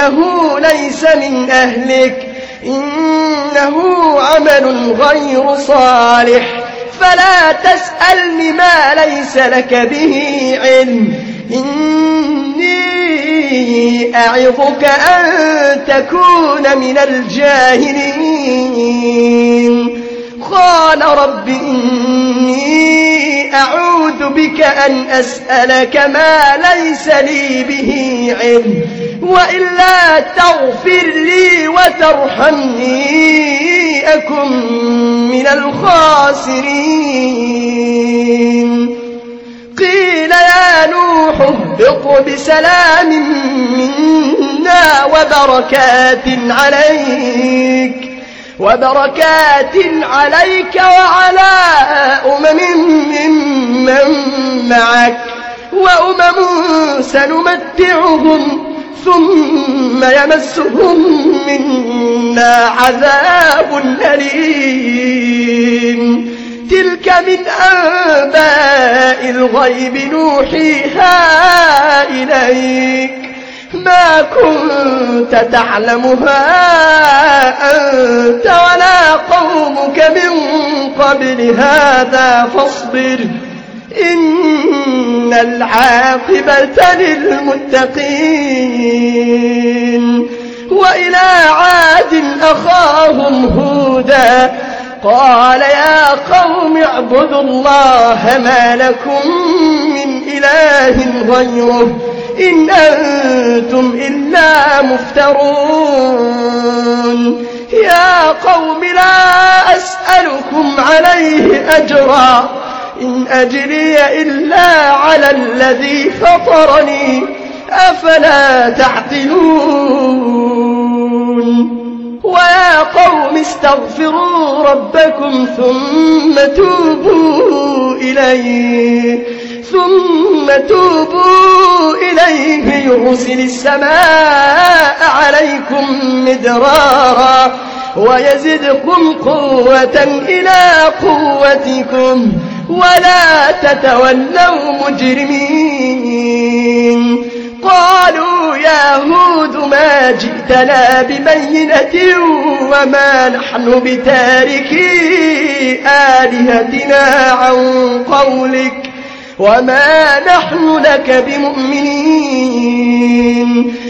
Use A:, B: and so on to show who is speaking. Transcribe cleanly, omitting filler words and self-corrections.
A: إنه ليس من أهلك إنه عمل غير صالح فلا تسألني ما ليس لك به علم إني أعظك أن تكون من الجاهلين قال رب إني أعوذ بك أن أسألك ما ليس لي به علم وإلا تغفر لي وترحمني أكن من الخاسرين قيل يا نوح اهبط بسلام منا وبركات عليك وعلى ممن معك وأمم سنمتعهم ثم يمسهم منا عذاب أليم تلك من أنباء الغيب نوحيها إليك ما كنت تعلمها أنت ولا قومك من قبل هذا فاصبر إن العاقبة للمتقين وإلى عاد أخاهم هودا قال يا قوم اعبدوا الله ما لكم من إله غيره إن أنتم إلا مفترون يا قوم لا أسألكم عليه أجرا إن أجري إلا على الذي فطرني أفلا تعقلون ويا قوم استغفروا ربكم ثم توبوا إليه يرسل السماء عليكم مدرارا ويزدكم قوة إلى قوتكم ولا تتولوا مجرمين قالوا يا هود ما جئتنا ببينة وما نحن بتاركي آلهتنا عن قولك وما نحن لك بمؤمنين